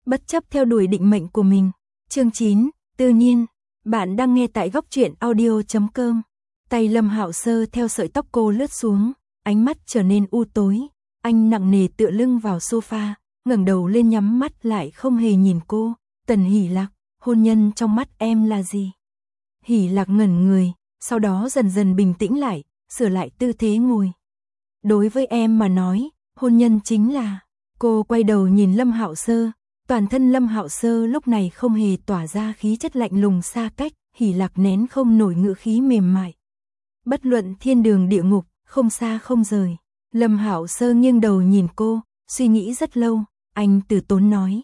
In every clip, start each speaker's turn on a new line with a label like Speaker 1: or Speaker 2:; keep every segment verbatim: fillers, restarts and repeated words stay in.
Speaker 1: bất chấp theo đuổi định mệnh của mình. Chương chín, Tư Nhiên. Bạn đang nghe tại góc truyện audio chấm com. Tay Lâm Hạo Sơ theo sợi tóc cô lướt xuống, ánh mắt trở nên u tối. Anh nặng nề tựa lưng vào sofa, ngẩng đầu lên nhắm mắt lại không hề nhìn cô. Tần Hỷ Lạc, hôn nhân trong mắt em là gì? Hỷ Lạc ngẩn người, sau đó dần dần bình tĩnh lại, sửa lại tư thế ngồi. Đối với em mà nói, hôn nhân chính là... Cô quay đầu nhìn Lâm Hạo Sơ, toàn thân Lâm Hạo Sơ lúc này không hề tỏa ra khí chất lạnh lùng xa cách. Hỷ Lạc nén không nổi ngữ khí mềm mại. Bất luận thiên đường địa ngục, không xa không rời. Lâm Hạo Sơ nghiêng đầu nhìn cô, suy nghĩ rất lâu, anh từ tốn nói.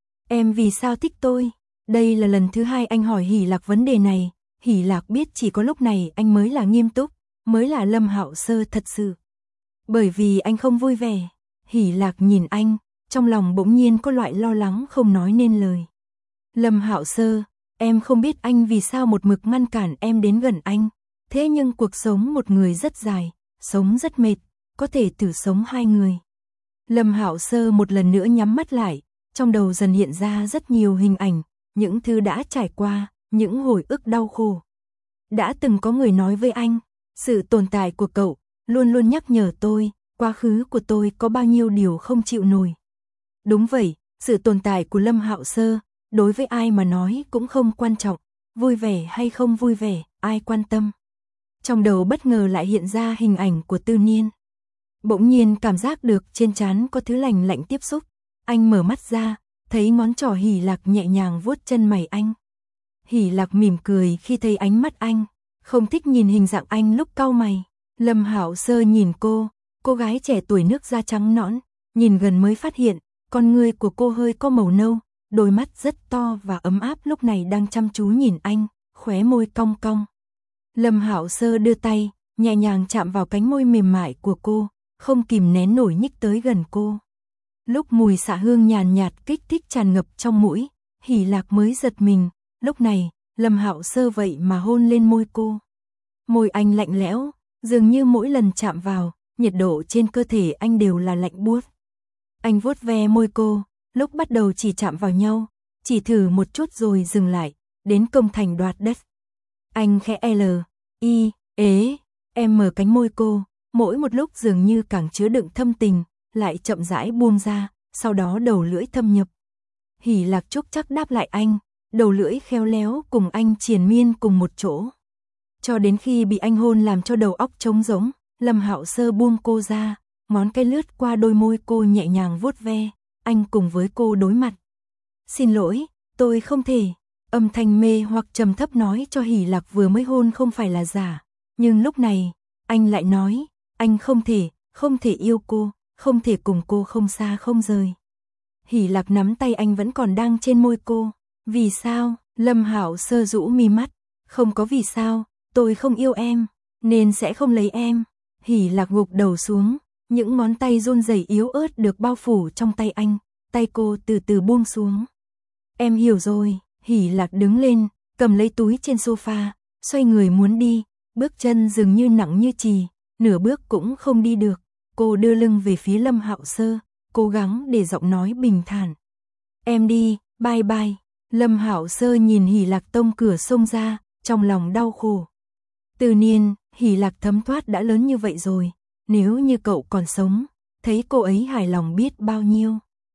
Speaker 1: Em vì sao thích tôi? Đây là lần thứ hai anh hỏi Hỷ Lạc vấn đề này. Hỷ Lạc biết chỉ có lúc này anh mới là nghiêm túc, mới là Lâm Hạo Sơ thật sự. Bởi vì anh không vui vẻ. Hỷ Lạc nhìn anh, trong lòng bỗng nhiên có loại lo lắng không nói nên lời. Lâm Hạo Sơ, em không biết anh vì sao một mực ngăn cản em đến gần anh. Thế nhưng cuộc sống một người rất dài, sống rất mệt, có thể thử sống hai người. Lâm Hạo Sơ một lần nữa nhắm mắt lại, trong đầu dần hiện ra rất nhiều hình ảnh, những thứ đã trải qua, những hồi ức đau khổ. Đã từng có người nói với anh, sự tồn tại của cậu luôn luôn nhắc nhở tôi, quá khứ của tôi có bao nhiêu điều không chịu nổi. Đúng vậy, sự tồn tại của Lâm Hạo Sơ, đối với ai mà nói cũng không quan trọng, vui vẻ hay không vui vẻ, ai quan tâm. Trong đầu bất ngờ lại hiện ra hình ảnh của Tư Nhiên. Bỗng nhiên cảm giác được trên trán có thứ lạnh lạnh tiếp xúc, anh mở mắt ra, thấy ngón trỏ Hỷ Lạc nhẹ nhàng vuốt chân mày anh. Hỷ Lạc mỉm cười khi thấy ánh mắt anh, không thích nhìn hình dạng anh lúc cau mày. Lâm Hạo Sơ nhìn cô, cô gái trẻ tuổi nước da trắng nõn, nhìn gần mới phát hiện, con người của cô hơi có màu nâu, đôi mắt rất to và ấm áp lúc này đang chăm chú nhìn anh, khóe môi cong cong. Lâm Hạo Sơ đưa tay, nhẹ nhàng chạm vào cánh môi mềm mại của cô, không kìm nén nổi nhích tới gần cô. Lúc mùi xạ hương nhàn nhạt kích thích tràn ngập trong mũi, Hỷ Lạc mới giật mình, lúc này, Lâm Hạo Sơ vậy mà hôn lên môi cô. Môi anh lạnh lẽo, dường như mỗi lần chạm vào, nhiệt độ trên cơ thể anh đều là lạnh buốt. Anh vuốt ve môi cô, lúc bắt đầu chỉ chạm vào nhau, chỉ thử một chút rồi dừng lại, đến công thành đoạt đất. Anh khẽ L, I, ế, em mở cánh môi cô, mỗi một lúc dường như càng chứa đựng thâm tình, lại chậm rãi buông ra, sau đó đầu lưỡi thâm nhập. Hỷ Lạc chúc chắc đáp lại anh, đầu lưỡi khéo léo cùng anh triền miên cùng một chỗ. Cho đến khi bị anh hôn làm cho đầu óc trống rỗng, Lâm Hạo Sơ buông cô ra, ngón cái lướt qua đôi môi cô nhẹ nhàng vuốt ve, anh cùng với cô đối mặt. Xin lỗi, tôi không thể. Âm thanh mê hoặc trầm thấp nói cho Hỷ Lạc vừa mới hôn không phải là giả, nhưng lúc này, anh lại nói, anh không thể, không thể yêu cô, không thể cùng cô không xa không rời. Hỷ Lạc nắm tay anh vẫn còn đang trên môi cô. Vì sao? Lâm Hạo Sơ rũ mi mắt. Không có vì sao, tôi không yêu em, nên sẽ không lấy em. Hỷ Lạc gục đầu xuống, những ngón tay run rẩy yếu ớt được bao phủ trong tay anh, tay cô từ từ buông xuống. Em hiểu rồi. Hỷ Lạc đứng lên, cầm lấy túi trên sofa, xoay người muốn đi, bước chân dường như nặng như chì, nửa bước cũng không đi được. Cô đưa lưng về phía Lâm Hạo Sơ, cố gắng để giọng nói bình thản. Em đi, bye bye. Lâm Hạo Sơ nhìn Hỷ Lạc tông cửa xông ra, trong lòng đau khổ. Tư Nhiên, Hỷ Lạc thấm thoát đã lớn như vậy rồi, nếu như cậu còn sống, thấy cô ấy hài lòng biết bao nhiêu.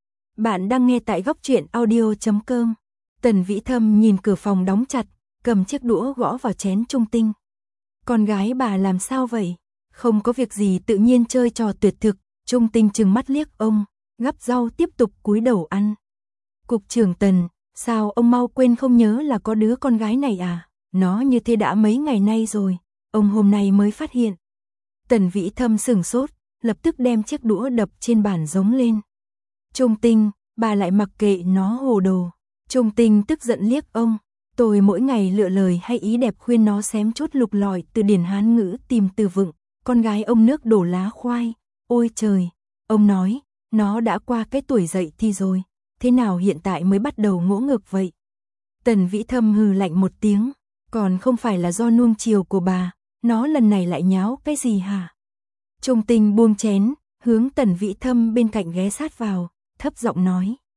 Speaker 1: Bạn đang nghe tại góc truyện audio chấm com. Tần Vĩ Thâm nhìn cửa phòng đóng chặt, cầm chiếc đũa gõ vào chén trung tinh. Con gái bà làm sao vậy? Không có việc gì tự nhiên chơi trò tuyệt thực. Trung tinh trừng mắt liếc ông, gắp rau tiếp tục cúi đầu ăn. Cục trưởng Tần, sao ông mau quên không nhớ là có đứa con gái này à? Nó như thế đã mấy ngày nay rồi, ông hôm nay mới phát hiện. Tần Vĩ Thâm sửng sốt, lập tức đem chiếc đũa đập trên bàn giống lên. Trung tinh, bà lại mặc kệ nó hồ đồ. Trung tinh tức giận liếc ông, tôi mỗi ngày lựa lời hay ý đẹp khuyên nó xém chút lục lọi từ điển Hán ngữ tìm từ vựng, con gái ông nước đổ lá khoai. Ôi trời, ông nói, nó đã qua cái tuổi dậy thì rồi, thế nào hiện tại mới bắt đầu ngỗ ngược vậy? Tần Vĩ Thâm hừ lạnh một tiếng, còn không phải là do nuông chiều của bà, nó lần này lại nháo cái gì hả? Trung tinh buông chén, hướng Tần Vĩ Thâm bên cạnh ghé sát vào, thấp giọng nói.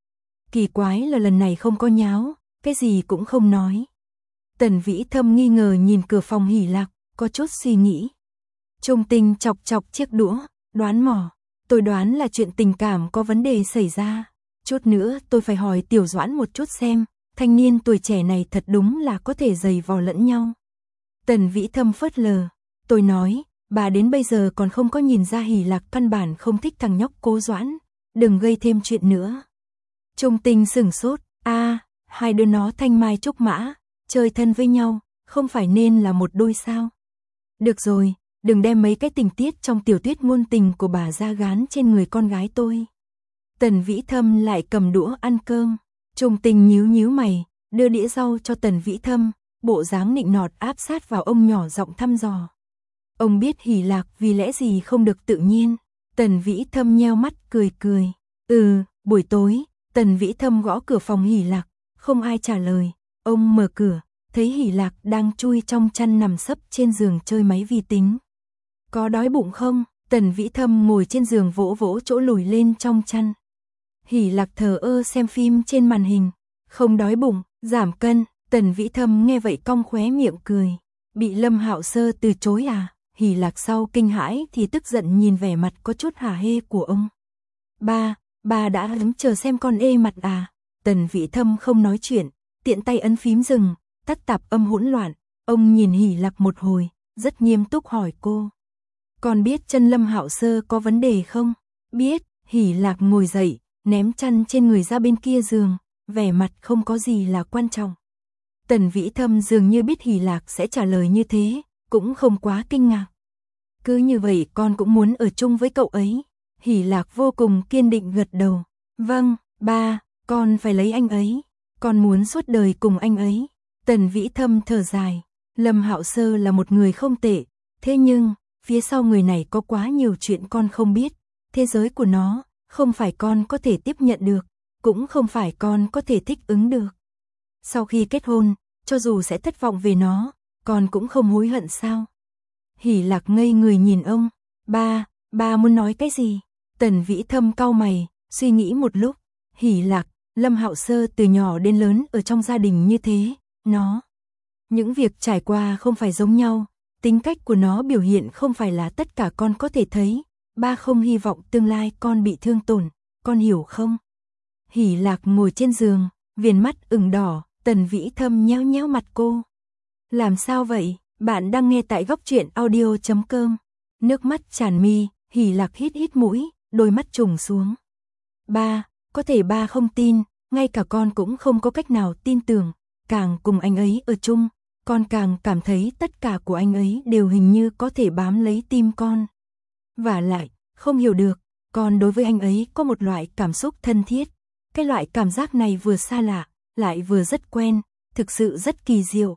Speaker 1: Kỳ quái là lần này không có nháo, cái gì cũng không nói. Tần Vĩ Thâm nghi ngờ nhìn cửa phòng Hỷ Lạc, có chút suy nghĩ. Trung Tình chọc chọc chiếc đũa, đoán mò. Tôi đoán là chuyện tình cảm có vấn đề xảy ra. Chút nữa tôi phải hỏi Tiểu Doãn một chút xem, thanh niên tuổi trẻ này thật đúng là có thể giày vò lẫn nhau. Tần Vĩ Thâm phớt lờ. Tôi nói, bà đến bây giờ còn không có nhìn ra Hỷ Lạc căn bản không thích thằng nhóc Cố Doãn. Đừng gây thêm chuyện nữa. Trung Tình sửng sốt. a à, hai đứa nó thanh mai trúc mã, chơi thân với nhau, không phải nên là một đôi sao? Được rồi, đừng đem mấy cái tình tiết trong tiểu thuyết ngôn tình của bà ra gán trên người con gái tôi. Tần Vĩ Thâm lại cầm đũa ăn cơm. Trung Tình nhíu nhíu mày, đưa đĩa rau cho Tần Vĩ Thâm, bộ dáng nịnh nọt áp sát vào ông nhỏ giọng thăm dò. Ông biết Hỷ Lạc vì lẽ gì không được tự nhiên. Tần Vĩ Thâm nheo mắt cười cười. Ừ, buổi tối, Tần Vĩ Thâm gõ cửa phòng Hỷ Lạc, không ai trả lời. Ông mở cửa, thấy Hỷ Lạc đang chui trong chăn nằm sấp trên giường chơi máy vi tính. Có đói bụng không? Tần Vĩ Thâm ngồi trên giường vỗ vỗ chỗ lồi lên trong chăn. Hỷ Lạc thờ ơ xem phim trên màn hình. Không đói bụng, giảm cân. Tần Vĩ Thâm nghe vậy cong khóe miệng cười. Bị Lâm Hạo Sơ từ chối à? Hỷ Lạc sau kinh hãi thì tức giận nhìn vẻ mặt có chút hả hê của ông. Ba, ba đã hứng chờ xem con ê mặt à? Tần Vĩ Thâm không nói chuyện, tiện tay ấn phím dừng, tắt tạp âm hỗn loạn. Ông nhìn Hỷ Lạc một hồi, rất nghiêm túc hỏi cô. Con biết chân Lâm Hạo Sơ có vấn đề không? Biết. Hỷ Lạc ngồi dậy, ném chăn trên người ra bên kia giường, vẻ mặt không có gì là quan trọng. Tần Vĩ Thâm dường như biết Hỷ Lạc sẽ trả lời như thế, cũng không quá kinh ngạc. Cứ như vậy con cũng muốn ở chung với cậu ấy. Hỷ Lạc vô cùng kiên định gật đầu. Vâng, ba, con phải lấy anh ấy. Con muốn suốt đời cùng anh ấy. Tần Vĩ Thâm thở dài. Lâm Hạo Sơ là một người không tệ. Thế nhưng, phía sau người này có quá nhiều chuyện con không biết. Thế giới của nó, không phải con có thể tiếp nhận được. Cũng không phải con có thể thích ứng được. Sau khi kết hôn, cho dù sẽ thất vọng về nó, con cũng không hối hận sao? Hỷ Lạc ngây người nhìn ông. Ba, ba muốn nói cái gì? Tần Vĩ Thâm cau mày, suy nghĩ một lúc. Hỷ Lạc, Lâm Hạo Sơ từ nhỏ đến lớn ở trong gia đình như thế, nó. Những việc trải qua không phải giống nhau, tính cách của nó biểu hiện không phải là tất cả con có thể thấy. Ba không hy vọng tương lai con bị thương tổn, con hiểu không? Hỷ Lạc ngồi trên giường, viền mắt ửng đỏ, Tần Vĩ Thâm nhéo nhéo mặt cô. Làm sao vậy? Bạn đang nghe tại góc truyện audio chấm com. Nước mắt tràn mi, Hỷ Lạc hít hít mũi, đôi mắt trùng xuống. Ba, có thể ba không tin, ngay cả con cũng không có cách nào tin tưởng. Càng cùng anh ấy ở chung, con càng cảm thấy tất cả của anh ấy đều hình như có thể bám lấy tim con. Và lại, không hiểu được, con đối với anh ấy có một loại cảm xúc thân thiết. Cái loại cảm giác này vừa xa lạ, lại vừa rất quen, thực sự rất kỳ diệu.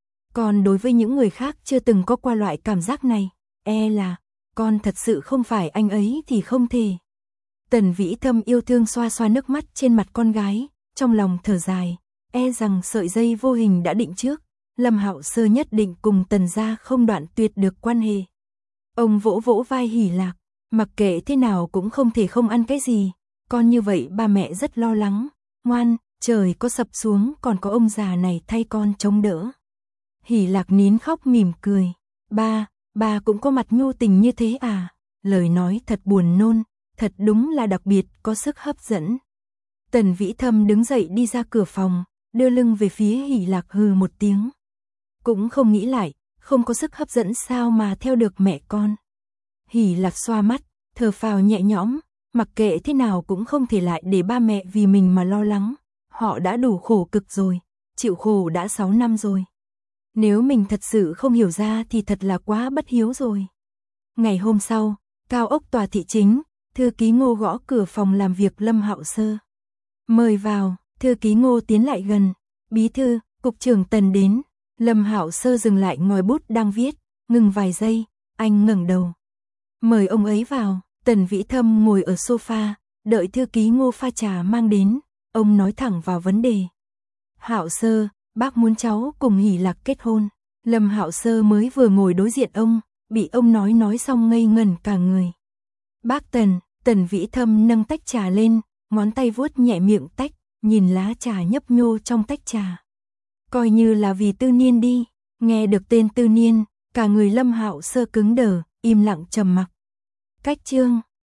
Speaker 1: Còn đối với những người khác chưa từng có qua loại cảm giác này, e là, con thật sự không phải anh ấy thì không thể. Tần Vĩ Thâm yêu thương xoa xoa nước mắt trên mặt con gái, trong lòng thở dài, e rằng sợi dây vô hình đã định trước, Lâm Hạo Sơ nhất định cùng Tần gia không đoạn tuyệt được quan hệ. Ông vỗ vỗ vai Hỷ Lạc, mặc kệ thế nào cũng không thể không ăn cái gì, con như vậy ba mẹ rất lo lắng, ngoan, trời có sập xuống còn có ông già này thay con chống đỡ. Hỷ Lạc nín khóc mỉm cười, ba, ba cũng có mặt nhu tình như thế à, lời nói thật buồn nôn, thật đúng là đặc biệt có sức hấp dẫn. Tần Vĩ Thâm đứng dậy đi ra cửa phòng, đưa lưng về phía Hỷ Lạc hừ một tiếng. Cũng không nghĩ lại, không có sức hấp dẫn sao mà theo được mẹ con. Hỷ Lạc xoa mắt, thở phào nhẹ nhõm, mặc kệ thế nào cũng không thể lại để ba mẹ vì mình mà lo lắng. Họ đã đủ khổ cực rồi, chịu khổ đã sáu năm rồi. Nếu mình thật sự không hiểu ra thì thật là quá bất hiếu rồi. Ngày hôm sau, cao ốc tòa thị chính, thư ký Ngô gõ cửa phòng làm việc Lâm Hạo Sơ. Mời vào, thư ký Ngô tiến lại gần. Bí thư, cục trưởng Tần đến. Lâm Hạo Sơ dừng lại ngòi bút đang viết, ngừng vài giây, anh ngẩng đầu. Mời ông ấy vào. Tần Vĩ Thâm ngồi ở sofa, đợi thư ký Ngô pha trà mang đến. Ông nói thẳng vào vấn đề. Hạo Sơ, bác muốn cháu cùng Hỷ Lạc kết hôn. Lâm Hạo Sơ mới vừa ngồi đối diện ông, bị ông nói nói xong ngây ngẩn cả người. Bác Tần, Tần Vĩ Thâm nâng tách trà lên, ngón tay vuốt nhẹ miệng tách, nhìn lá trà nhấp nhô trong tách trà. Coi như là vì Tư Niên đi. Nghe được tên Tư Niên, cả người Lâm Hạo Sơ cứng đờ, im lặng trầm mặc. Cách chương